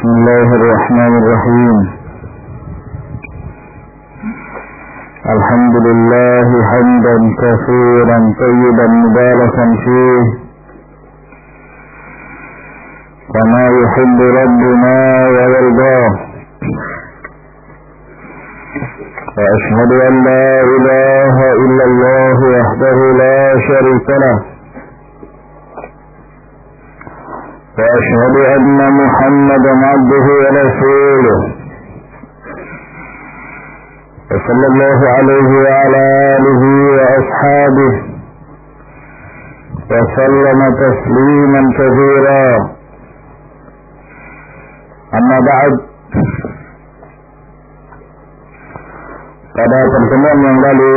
بسم الله الرحمن الرحيم. الحمد لله حمدا كثيرا طيبا مباركا فيه كما يحب ربنا ويرضاه. وأشهد أن لا إله إلا الله وحده لا شريك له، وأشهد أن محمدا عبده ورسوله، وصلى الله عليه وعلى آله وأصحابه وسلم تسليما كثيرا. أما بعد, pada pertemuan yang lalu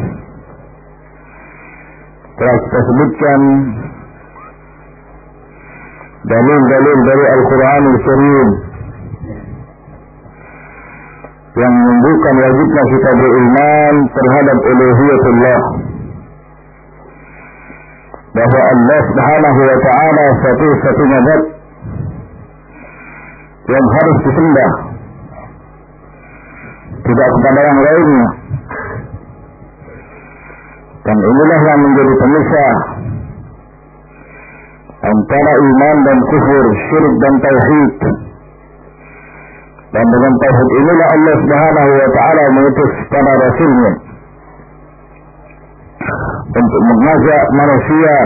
telah kita sebutkan dalil-dalil dari Al-Quranul Karim yang menunjukkan wajibnya kita beriman terhadap uluhiyatullah, bahwa Allah Subhanahu wa ta'ala satu-satunya zat yang harus disembah, tidak kepada yang lainnya. Dan inilah yang menjadi pemisah antara iman dan kufur, syirik dan tauhid. Dan dengan tauhid inilah Allah Subhanahu wa ta'ala mengutus para rasulnya untuk mengajak manusia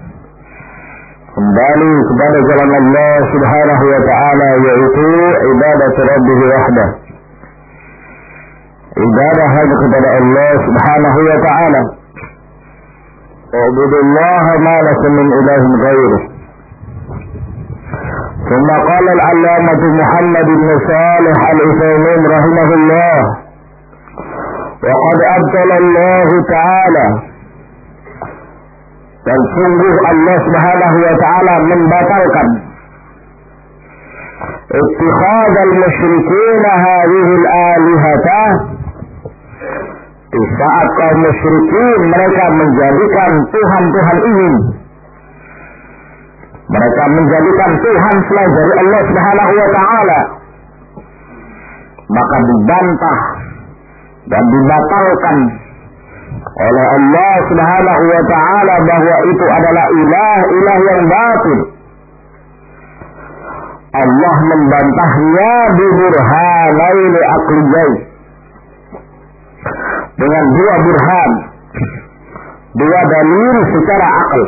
kembali kepada jalan Allah Subhanahu wa ta'ala, yaitu ibadat Rabbih wahdah, ibadah hanya kepada Allah Subhanahu wa ta'ala. Ubudullaha ma lakum min ilahin ghairuh. ثم قال العلامة محمد بن صالح العثيمين رحمه الله: وقد أبطل الله تعالى, dan sungguh Allah Subhanahu wa ta'ala membatalkan ittikhadz al-musyrikin hadhihi al-alihata, di saat kaum musyrikin mereka menjadikan Tuhan-Tuhan ini, mereka menjadikan Tuhan selain dari Allah Subhanahu wa ta'ala, maka dibantah dan dibatalkan oleh Allah Subhanahu wa ta'ala bahwa itu adalah ilah yang batil. Allah membantahnya bi burhanaini aqliyain, dengan dua burhan, dua dalil secara akal.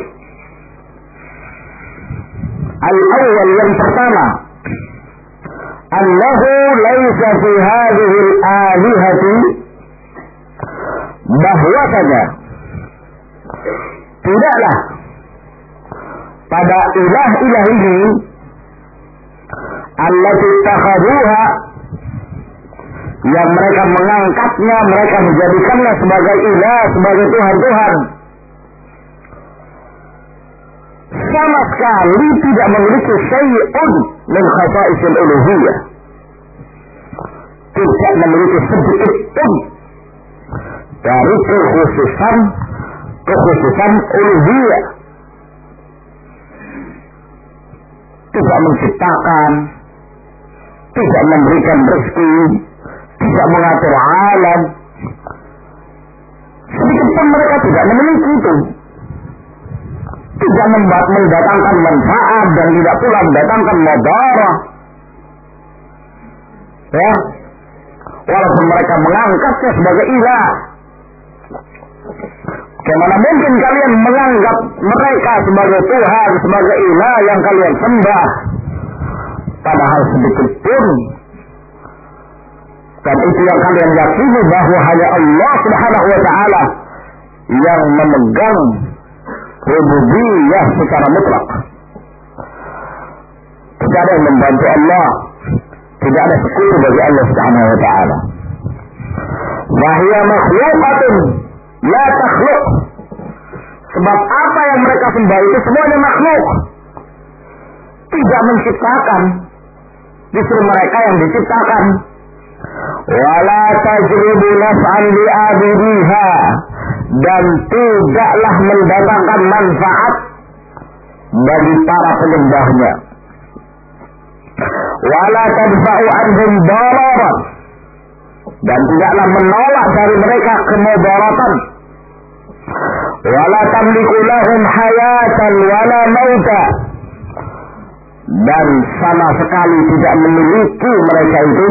Al-awwal, yang pertama, annahu laisa fi hadhihi al-alihati, bahwasanya tidaklah pada ilah-ilah ini allati takhaduha, yang mereka mengangkatnya, mereka menjadikannya sebagai ilah, sebagai Tuhan-Tuhan, sama sekali tidak memiliki syai'un min khasaisil uluhiyah, tidak memiliki sedikit pun dari kekhususan uluhiyah. Tidak menciptakan, tidak memberikan rezeki, tidak mengatur alam, sedikit pun mereka tidak memiliki itu. Tidak mendatangkan manfaat dan tidak pula mendatangkan mudarat. Ya, walaupun mereka mengangkatnya sebagai ilah. Bagaimana mungkin kalian menganggap mereka sebagai Tuhan, sebagai ilah yang kalian sembah, padahal sedikit pun. Dan itu yang kalian yakini bahwa hanya Allah Subhanahu wa ta'ala yang memegang rububiyah secara mutlak. Tidak ada yang membantu Allah, tidak ada sekutu bagi Allah Subhanahu wa ta'ala. Wahia makhluqatun la takhluq, sebab apa yang mereka sembah itu semuanya makhluk, tidak menciptakan, justru mereka yang diciptakan. Wala tajribu naf'an li abidiha, dan tidaklah mendatangkan manfaat bagi para penyembahnya. wala tadfa'u anhum dararan, dan tidaklah menolak dari mereka kemudaratan, wala tamliku lahum hayatan wala mauta, dan sama sekali tidak memiliki mereka itu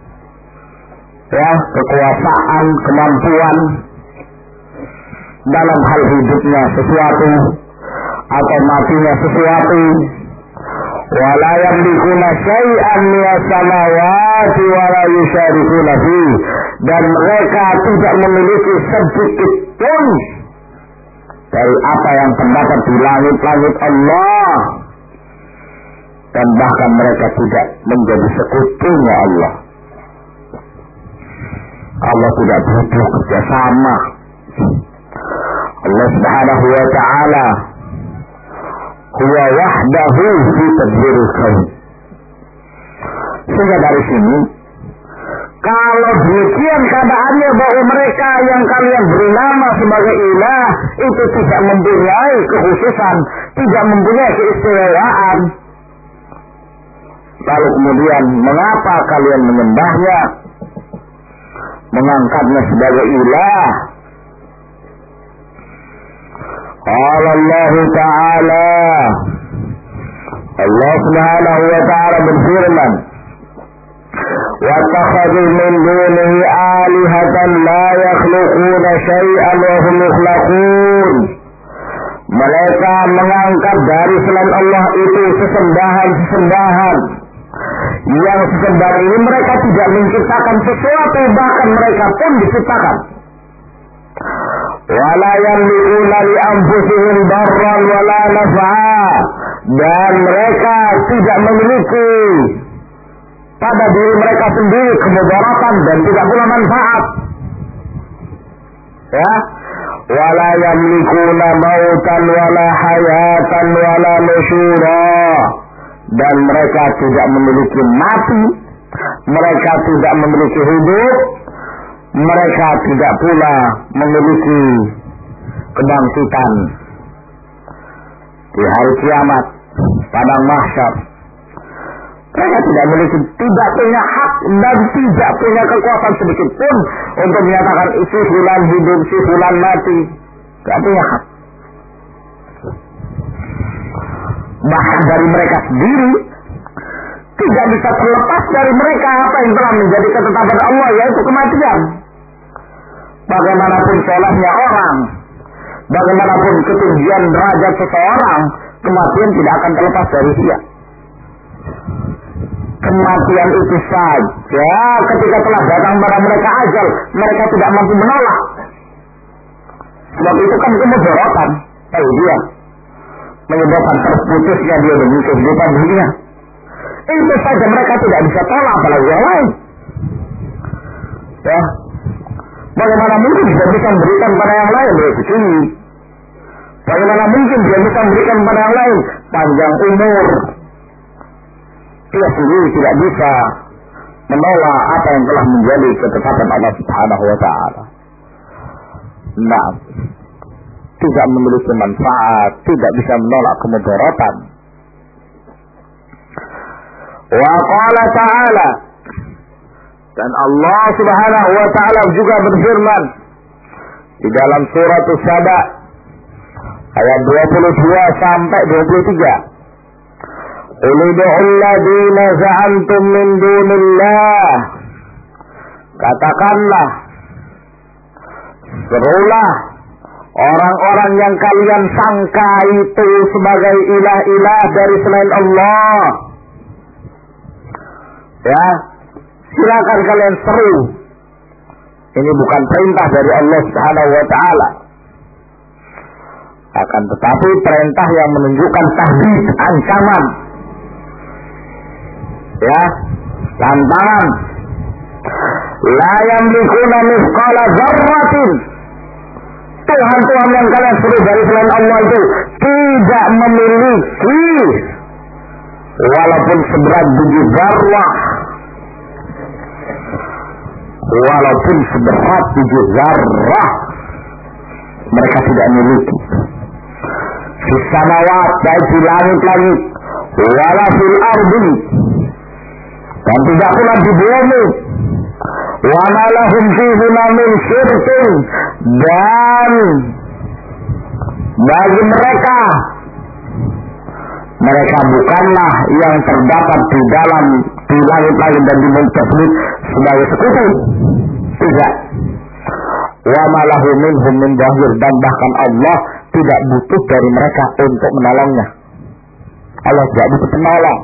kekuasaan, kemampuan dalam hal hidupnya sesuatu atau matinya sesuatu. Wala yamlikuna syai'an minas samawati wala yusharikuna fi, dan mereka tidak memiliki sedikit pun dari apa yang terdapat di langit-langit Allah, dan bahkan mereka tidak menjadi sekutunya Allah. Allah tidak butuh kerjasama. Allah Subhanahu wa ta'ala huwa wahdahu fi tadbiril kaun. Sehingga dari sini, kalau demikian keadaannya bahwa mereka yang kalian beri nama sebagai ilah itu tidak mempunyai kekhususan, tidak mempunyai keistimewaan, lalu kemudian mengapa kalian menyembahnya, mengangkatnya sebagai ilah? Allah Ta'ala, Allah Subhanahu wa ta'ala berfirman, وَاتَّخَذُوا مِنْ دُونِهِ آلِهَةً لَا يَخْلُقُونَ شَيْئًا وَهُمْ يُخْلَقُونَ. Mereka mengangkat dari selain Allah itu sesembahan-sesembahan, yang sesembahan ini mereka tidak menciptakan sesuatu, bahkan mereka pun diciptakan. Wala yamlikuna li anfusihim darran wala naf'a, dan mereka tidak memiliki pada diri mereka sendiri kemudaratan dan tidak pula manfaat. Ya, wala yamlikuna mautan wala hayatan wala nusyura, dan mereka tidak memiliki mati, mereka tidak memiliki hidup, mereka tidak pula memiliki kebangkitan di hari kiamat, padang mahsyar. Mereka tidak punya hak dan tidak punya kekuasaan sedikit pun untuk menyatakan si fulan hidup, si fulan mati. Tidak punya hak. Bahkan dari mereka sendiri tidak bisa terlepas dari mereka apa yang telah menjadi ketetapan Allah, yaitu kematian. Bagaimanapun solehnya orang, bagaimanapun ketinggian derajat seseorang, kematian tidak akan terlepas dari dia. Kematian itu saja ketika telah datang pada mereka ajal, mereka tidak mampu menolak. Sebab itu kan kemudaratan bagi dia, menyebabkan terputusnya dia demi kehidupan dunia. Itu saja mereka tidak bisa tolak, apalagi yang lain. Ya, bagaimana mungkin dia bisa memberikan pada yang lain rezeki? Bagaimana mungkin dia bisa memberikan pada yang lain panjang umur? Dia sendiri tidak bisa menolak apa yang telah menjadi ketetapan Allah Subhanahu wa ta'ala. Nah, tidak memiliki manfaat, tidak bisa menolak kemudaratan. Wa qala ta'ala, dan Allah Subhanahu wa ta'ala juga berfirman di dalam surat As-Saba ayat 22 sampai 23. Qul ud'u alladziina za'amtum min dunillah, katakanlah, serulah orang-orang yang kalian sangka itu sebagai ilah-ilah dari selain Allah. Ya, silakan kalian seru. Ini bukan perintah dari Allah Subhanahu wa ta'ala, akan tetapi perintah yang menunjukkan tahdid, ancaman. Ya, tantangan. La yamlikuna mithqala dzarratin. Tuhan-Tuhan yang kalian seru dari selain Allah itu tidak memiliki walaupun seberat biji zarrah, walaupun seberat biji zarrah, mereka tidak memiliki. Fis samawat, baik di langit-langit, wala fil ardi, dan tidak pula di bumi. Wa ma lahum fihi min syirkin, dan bagi mereka bukanlah yang terdapat di langit-langit dan di bumi tersebut sebagai sekutu. Tidak. Wa ma lahum minhum min zahir, dan bahkan Allah tidak butuh dari mereka untuk menolongnya. Allah tidak butuh penolong.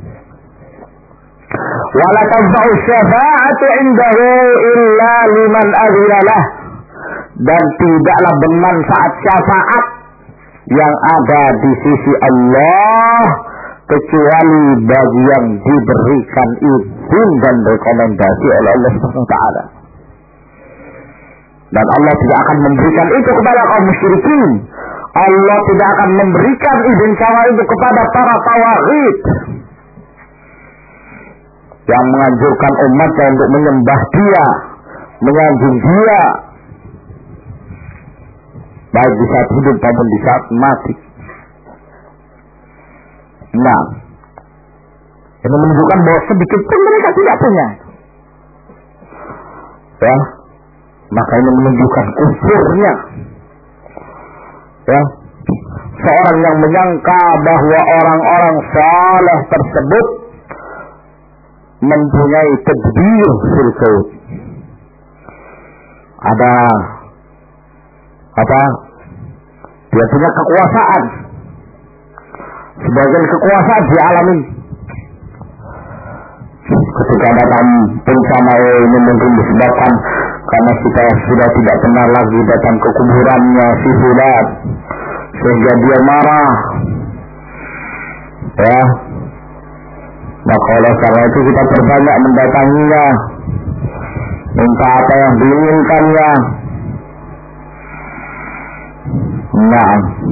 Wala tanfa'u syafa'atu 'indahu illa liman adzina lah, dan tidaklah bermanfaat syafaat yang ada di sisi Allah kecuali bagi yang diberikan izin dan rekomendasi oleh Allah Subhanahu wa taala. Dan Allah tidak akan memberikan itu kepada kaum musyrikin. Allah tidak akan memberikan izin syafaat itu kepada para tawaghit yang menganjurkan umatnya untuk menyembah dia, menyanjung dia, baik di saat hidup maupun di saat mati. Nah, ini menunjukkan bahwa sedikit pun mereka tidak punya. Ya, maka ini menunjukkan kufurnya. Ya, seorang yang menyangka bahwa orang-orang saleh tersebut mempunyai tadbir fil kaun. Ada dia punya kekuasaan. Sebagian kekuasaan dia alami. Ketika datang bencana ini mungkin disebabkan karena kita sudah tidak pernah lagi datang ke kuburannya si fulan, sehingga dia marah. Ya. Maka oleh karena itu kita perbanyak mendatanginya, minta apa yang diinginkannya. Nah,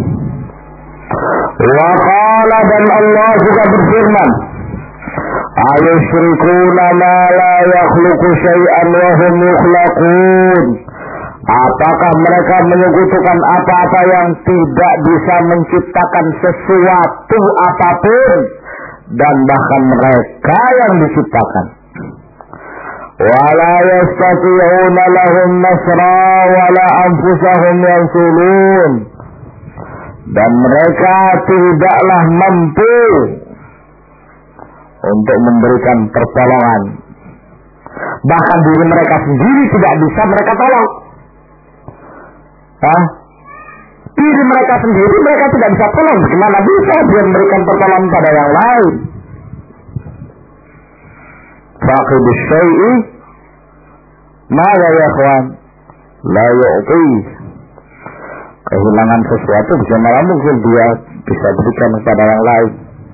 wa qala, dan Allah juga berfirman, ayusyrikuna ma la yakhluqu syai'an wa hum yukhlaqun. Apakah mereka menyekutukan apa-apa yang tidak bisa menciptakan sesuatu apapun, dan bahkan mereka yang diciptakan. Wala yastati'una lahum nasra wala anfusahum yansulun, dan mereka tidaklah mampu untuk memberikan pertolongan. Bahkan diri mereka sendiri tidak bisa mereka tolong. Diri mereka sendiri mereka tidak bisa tolong. Bagaimana bisa dia memberikan pertolongan pada yang lain? Faqid syai'i maka ya kawan, la yu'ti. Kehilangan sesuatu bagaimana mungkin dia bisa berikan kepada yang lain?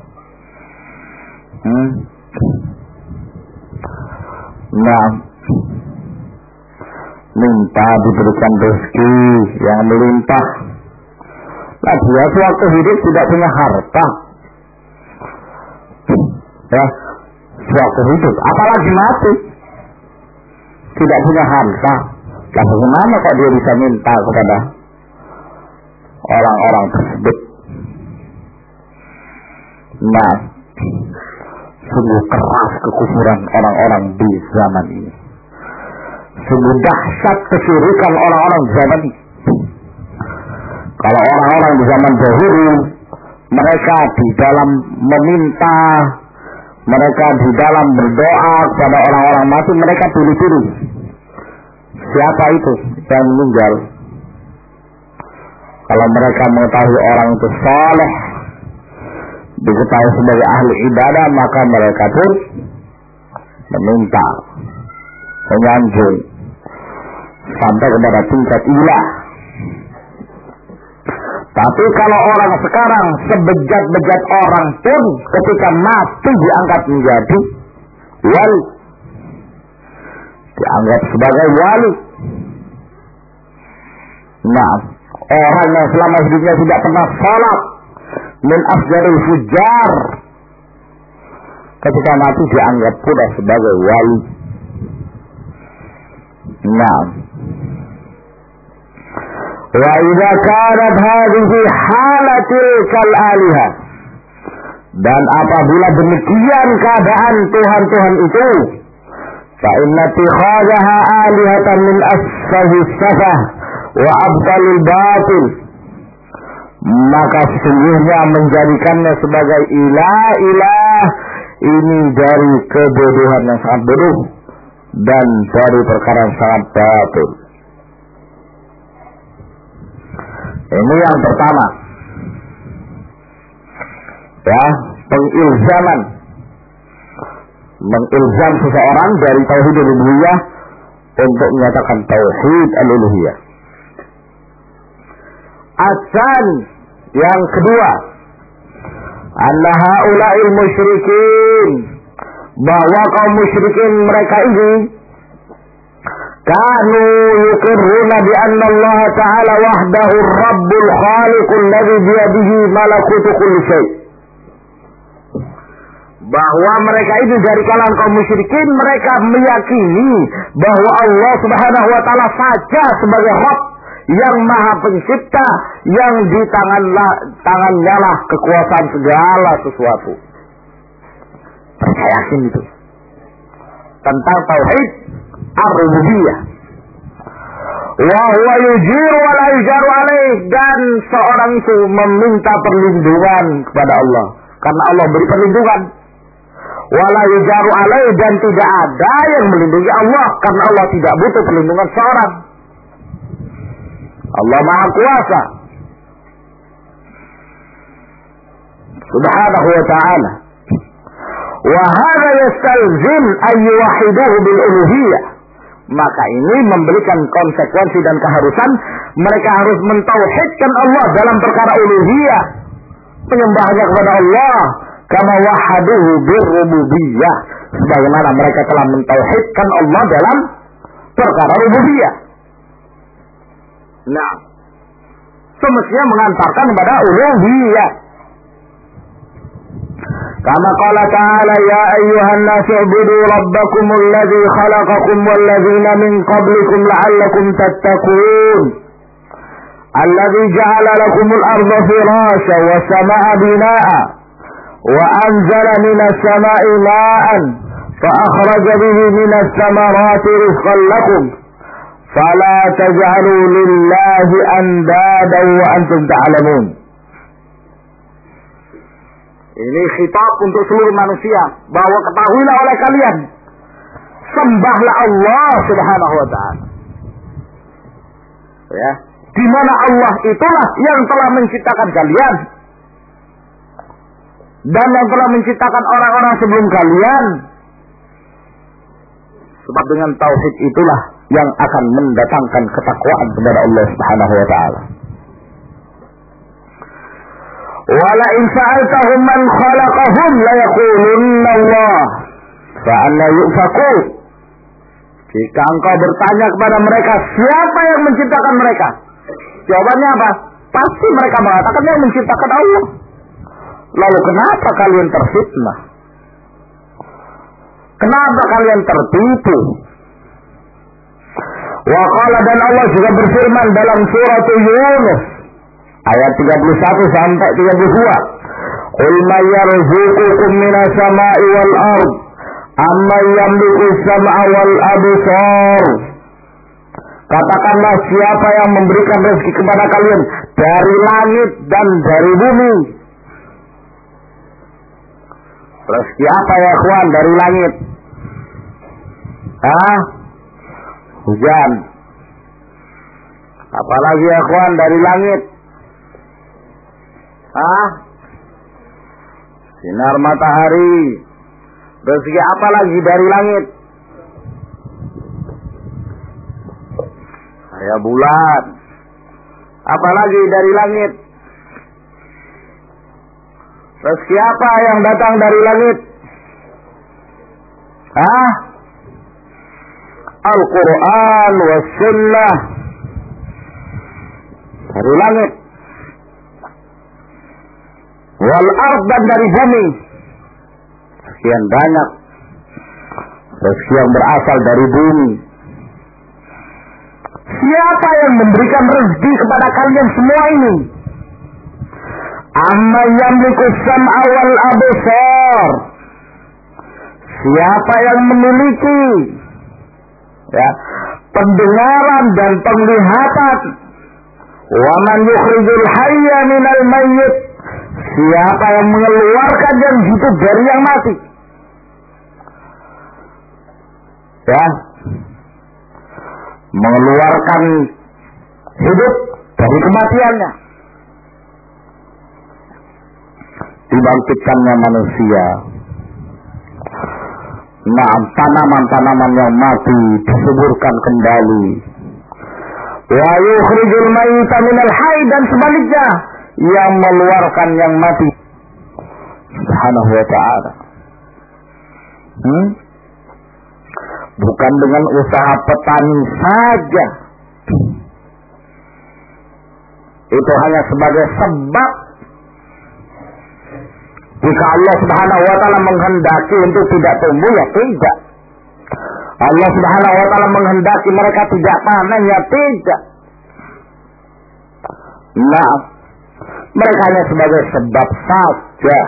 Nah, minta diberikan rezeki yang melimpah. Nah, dia sewaktu hidup tidak punya harta. Ya, sewaktu hidup, apalagi mati, tidak punya harta. Nah, bagaimana kok dia bisa minta kepada orang-orang tersebut? Nah, sungguh keras kekufuran orang-orang di zaman ini. Sungguh dahsyat kesyirikan orang-orang zaman ini. Kalau orang-orang di zaman dahulu, mereka di dalam meminta, mereka di dalam berdoa kepada orang-orang mati, mereka pilih-pilih siapa itu yang meninggal. Kalau mereka mengetahui orang itu saleh, diketahui sebagai ahli ibadah, maka mereka pun meminta, menyanjung sampai kepada tingkat ilah. Tapi kalau orang sekarang, sebejat-bejat orang pun ketika mati diangkat menjadi wali, dianggap sebagai wali. Nah, orang yang selama hidupnya tidak pernah salat, min afjaril fujar, ketika mati dianggap pula sebagai wali. Nah, wa idza kanat hadhihi halatil kal alihah, Dan apabila demikian keadaan Tuhan-Tuhan itu, fa inna ittikhadhaha alihatan min asfahis safah wa abtalil batil, maka sesungguhnya menjadikannya sebagai ilah ini dari kebodohan yang sangat bodoh dan dari perkara yang sangat batil. Ini yang pertama, ya, pengilzaman, mengilzam seseorang dari tauhid uluhiyah untuk menyatakan tauhid al-uluhiyah. Asan yang kedua, anna haula'il musyrikin, bahwa kaum musyrikin mereka ini kanu yuqirruna bi anna Allah Ta'ala wahdahu ar-rabbul khaliqul ladzi biyadihi malakutu kulli syai'. Bahwa mereka itu dari kalangan kaum musyrikin, mereka meyakini bahwa Allah Subhanahu wa taala saja sebagai Rabb yang Maha Pencipta, yang di tangannya lah kekuasaan segala sesuatu. Mereka yakin itu tentang tauhid ar-rububiyah. Wa huwa yujiru wa la yujaru alaih, dan seorang itu meminta perlindungan kepada Allah karena Allah beri perlindungan. Wa la yujaru alaih, dan tidak ada yang melindungi Allah karena Allah tidak butuh perlindungan seorang. Allah Maha Kuasa Subhanahu wa ta'ala. Wa hadha yastalzim an yuwahiduhu bil uluhiyah. Maka ini memberikan konsekuensi dan keharusan mereka harus mentauhidkan Allah dalam perkara uluhiyah, penyembahnya kepada Allah, kama wahaduhu bir rububiyah, sebagaimana mereka telah mentauhidkan Allah dalam perkara rububiyah. Nah, semestinya mengantarkan kepada uluhiyah. Kama qala ta'ala, ya ayyuhan nasu ubudu rabbakumul ladzi khalaqakum wal ladzina min qablikum la'allakum tattaqun. Alladzi ja'ala lakumul arda firasha was samaa'a binaa'a wa anzala minas samaa'i maa'an fa akhraja bihi minas samarati rizqan lakum. Fala taj'alu lillahi andadan wa antum ta'lamun. Ini khitab untuk seluruh manusia, bahwa ketahuilah oleh kalian, sembahlah Allah Subhanahu wa ta'ala. Ya, di mana Allah itulah yang telah menciptakan kalian dan yang telah menciptakan orang-orang sebelum kalian. Sebab dengan tauhid itulah yang akan mendatangkan ketakwaan kepada Allah Subhanahu wa ta'ala. Wala in sa'altahum man khalaqahum la yaqulunna Allah fa anna yufakun. Jika engkau bertanya kepada mereka siapa yang menciptakan mereka, jawabannya apa? Pasti mereka mengatakan yang menciptakan Allah. Lalu kenapa kalian terfitnah? Kenapa kalian tertipu? Wa qala, dan Allah juga berfirman dalam surat Yunus ayat 31 sampai 32. Qul may yarzuqukum minas sama'i wal ard amman yamliku as-sam'a wal absar. Katakanlah, siapa yang memberikan rezeki kepada kalian dari langit dan dari bumi. Rezeki apa ya kawan dari langit? Hujan. Apalagi ya kawan dari langit? Sinar matahari. Rezeki apa lagi dari langit? Cahaya bulan. Apa lagi dari langit? Rezeki apa yang datang dari langit? Al-Quran was sunnah. Dari langit. Wal ard, dan dari bumi. Sekian banyak rezeki yang berasal dari bumi. Siapa yang memberikan rezeki kepada kalian semua ini? Amma yamliku sam'a wal absar. Siapa yang memiliki pendengaran dan penglihatan. Wa man yukhrijul hayya minal mayyit. Siapa yang mengeluarkan yang hidup dari yang mati. Mengeluarkan hidup dari kematiannya. Dibangkitkannya manusia. Tanaman-tanaman yang mati disuburkan kembali. Wa yukhrijul mayyita minal hayy, dan sebaliknya yang mengeluarkan yang mati. Subhanahu wa ta'ala. Bukan dengan usaha petani saja. Itu hanya sebagai sebab. Jika Allah Subhanahu wa ta'ala menghendaki untuk tidak tumbuh, ya tidak. Allah Subhanahu wa ta'ala menghendaki mereka tidak panen, ya tidak. Mereka hanya sebagai sebab saja.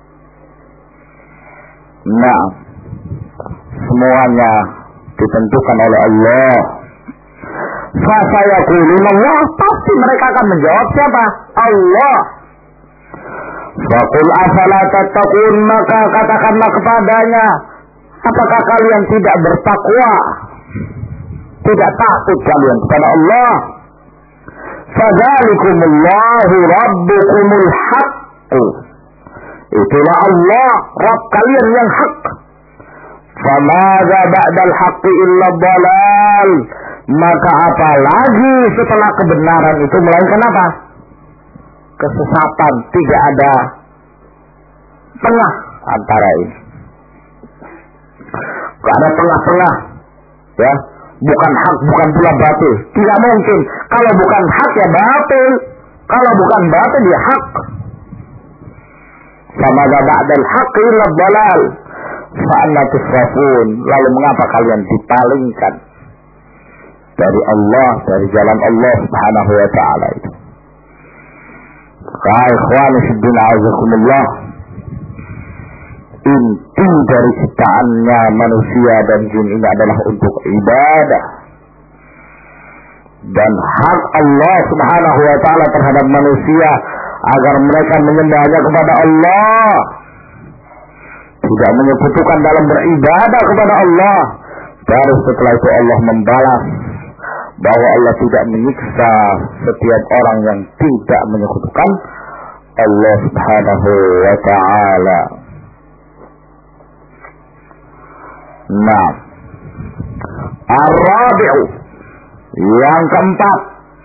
Semuanya ditentukan oleh Allah. Fasayaquluna Allah, pasti mereka akan menjawab siapa? Allah. Faqul afala tattaqun, maka katakanlah kepadanya, apakah kalian tidak bertakwa? Tidak takut kalian kepada Allah? Fadzalikumullahu rabbukumul haqq. Itulah Allah, Rabb kalian yang hak. Famadza ba'dal haqqi illa dhalal. Maka apa lagi setelah kebenaran itu melainkan apa? Kesesatan. Tidak ada tengah antara ini. Tidak ada tengah-tengah. Bukan hak, bukan pula batil. Tidak mungkin. Kalau bukan hak ya batil. Kalau bukan batil ya hak. Famadza ba'dal haqqi illa dhalal. Fa'anna tusrafun. Lalu mengapa kalian dipalingkan dari Allah, dari jalan Allah Subhanahu wa ta'ala itu? Ikhwani fiddin a'azakumullah, inti dari ciptaannya manusia dan jin ini adalah untuk ibadah. Dan hak Allah Subhanahu wa ta'ala terhadap manusia agar mereka menyembahnya kepada Allah, tidak menyekutukan dalam beribadah kepada Allah. Baru setelah itu Allah membalas bahwa Allah tidak menyiksa setiap orang yang tidak menyekutukan Allah Subhanahu wa ta'ala. Ar-rabi'u, yang keempat,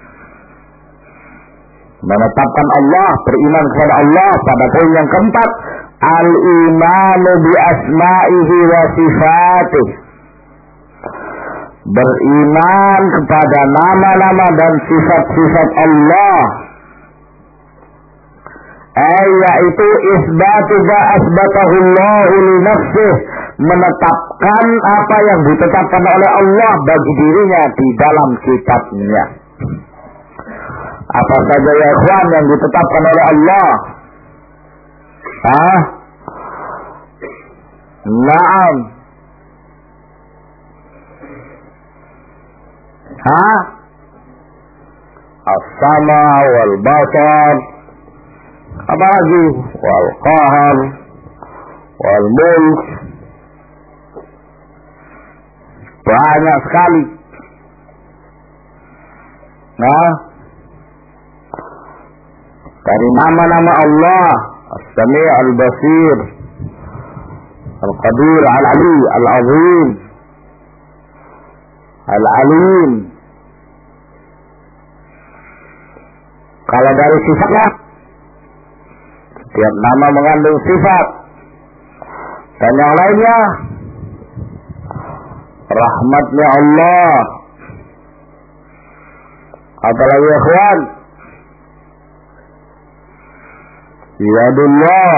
menetapkan Allah, beriman kepada Allah. Pada poin yang keempat, al-imanu bi asma'ihi wa sifatih. Beriman kepada nama-nama dan sifat-sifat Allah. Yaitu isbatu ma asbatahu Allahu li nafsih, menetapkan apa yang ditetapkan oleh Allah bagi dirinya di dalam kitabnya. Apa saja ya ikhwan yang ditetapkan oleh Allah? Naam. As-sama wal basar, apa lagi? Wal qahar wal mulk. Banyak sekali. Dari nama-nama Allah, As-Sami' Al-Basir, Al-Qadir, Al-Ali, Al-Azim, Al-Alim. Kalau dari sifatnya, setiap nama mengandung sifat. Dan yang lainnya, rahmatnya Allah. Apalagi ikhwan, yadullah,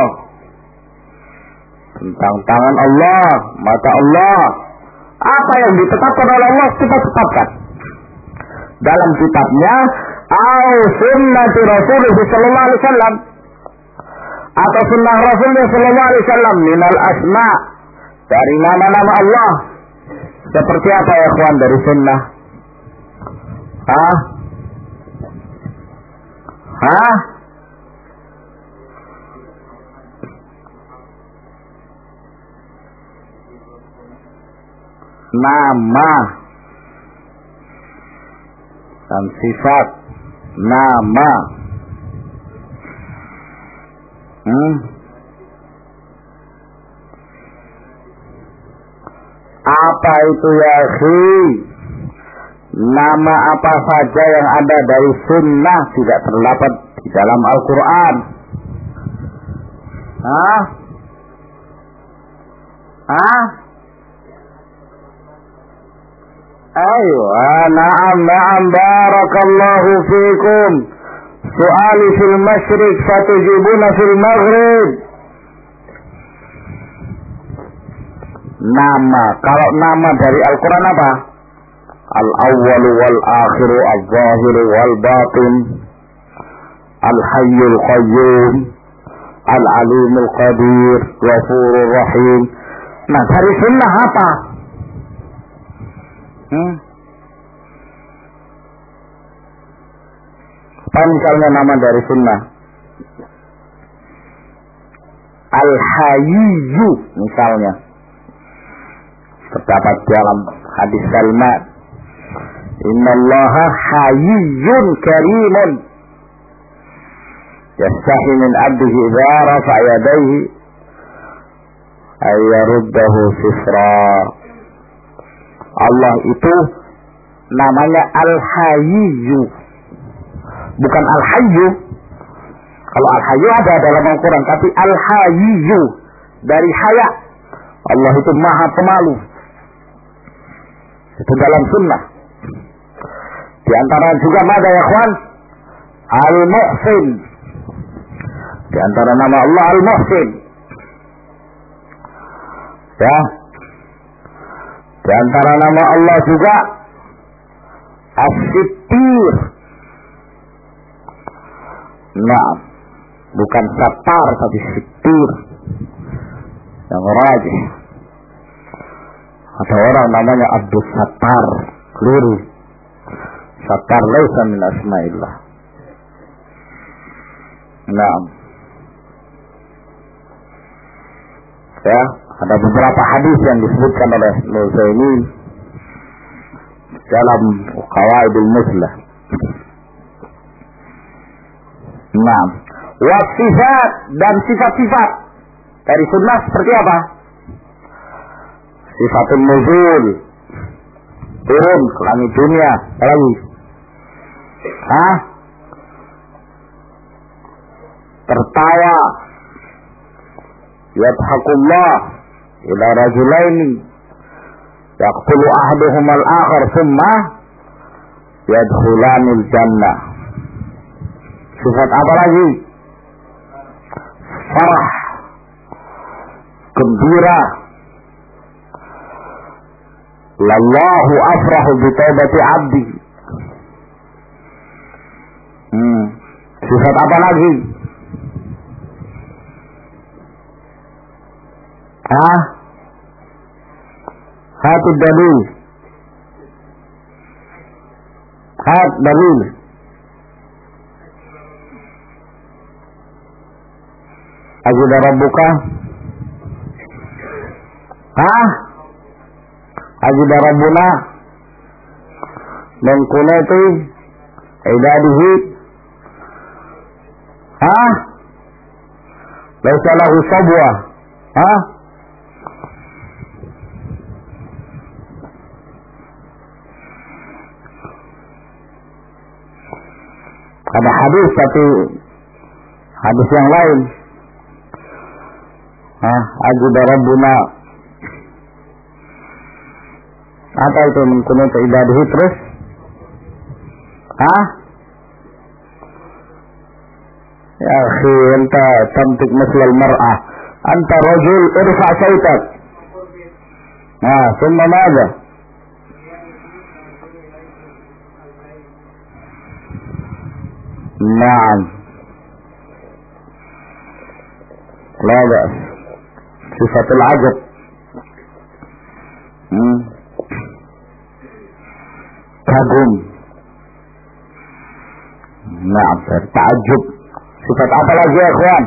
tentang tangan Allah, mata Allah. Apa yang ditetapkan oleh Allah kita tetapkan dalam kitabnya, au sunnati Rasulullah sallallahu alaihi wasallam, atau sunnah Rasulullah sallallahu alaihi wasallam minal asma, dari nama-nama Allah. Seperti apa ya kawan dari sunnah? Nama dan sifat nama. Apa itu ya akhi? Nama apa saja yang ada dari sunnah tidak terdapat di dalam Al-Quran. Ayo, na'am barakallahu fikum. Su'ali fil masyriq fatujibuna fil maghrib. Nama, kalau nama dari Al-Quran apa? Al-awwalu wal-akhiru, al-zahiru wal-batin, al-hayyul qayyum, al-alimul qadir, ghafurur rahim. Nah, dari sunnah apa? Apa misalnya nama dari sunnah? Al-hayyu misalnya. Terdapat dalam hadis Salman, innallaha hayyun karimun yastahi min abdihi idza rafa'a yadayhi ay yaruddahu sifra. Allah itu namanya Al-Hayyu, bukan Al-Hayyu. Kalau Al-Hayyu ada dalam Al-Quran, tapi Al-Hayyu dari haya. Allah itu maha pemalu. Itu dalam sunnah. Di antara juga ada ya kawan, Al-Muhsin. Di antara nama Allah Al-Muhsin. Ya. Di antara nama Allah juga As-Sittir. Nah, bukan Sattar tapi Sittir. Yang rajih. Ada orang namanya Abdul Sattar, keliru. Sattar laisa min asma'illah. Nah. Ya, ada beberapa hadis yang disebutkan oleh Nuzaimin dalam Qawaidul Muslah. Nah, wasifat dan sifat-sifat dari sunnah seperti apa? Sifatul nuzul, turun ke langit dunia, apa lagi? Tertawa, yadhakullah ila rajulaini yaqtulu ahaduhum al-akhar thumma yadkhulanil jannah. Sifat apa lagi? Farah, gembira. Lallahu afrahu bi taubati abdi. Sifat apa lagi? Hati dalil. Hat dalil. Ajida rabbuka. Ajida rabbuna min kunati ibadihi. Laisa lahu sabwa. Ada hadis, tapi hadis yang lain. Ajida rabbuna. Apa itu mengkunut ibadihi terus? Ya akhi, anta tamtik maslal mar'ah. Anta rajul, irfa' sautak. Summa madha? Naam. La ba'as. Sifatul ajab. Kagum. Nah, ta'ajub. Sifat apa lagi ya, ikhwan?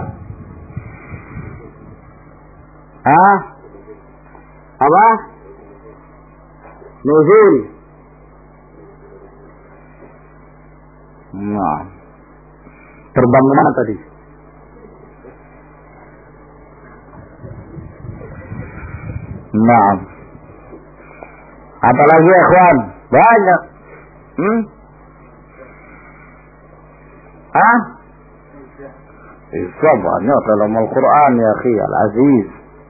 Apa? Nuzul. Nah. Terbang kemana tadi? Nah. Apa lagi ya, ikhwan? Banyak. Isya banyak dalam Al-Quran ya akhi Al-Aziz.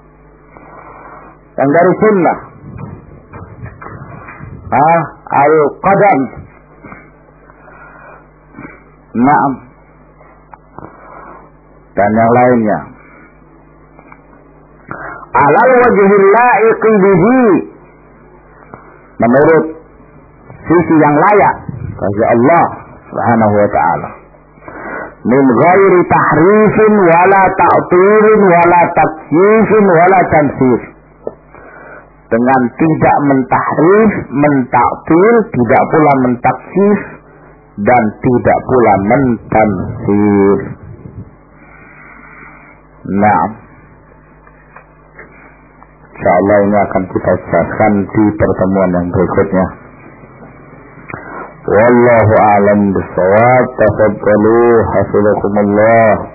Yang dari sunnah. Al-Qadam. Naam. Dan yang lainnya. Alal wajhil la'iqi bihi. Menurut sisi yang layak bagi Allah Subhanahu wa ta'ala. Min ghairi tahrifin wala ta'tilin wala takyifin wala tamthil. Dengan tidak mentahrif, mentaktil, tidak pula mentakyif dan tidak pula mentamthil. Nah, insyaallah ini akan kita jelaskan di pertemuan yang berikutnya. Wallahu a'lam bishawab. Tafadhalu hafizakumullah.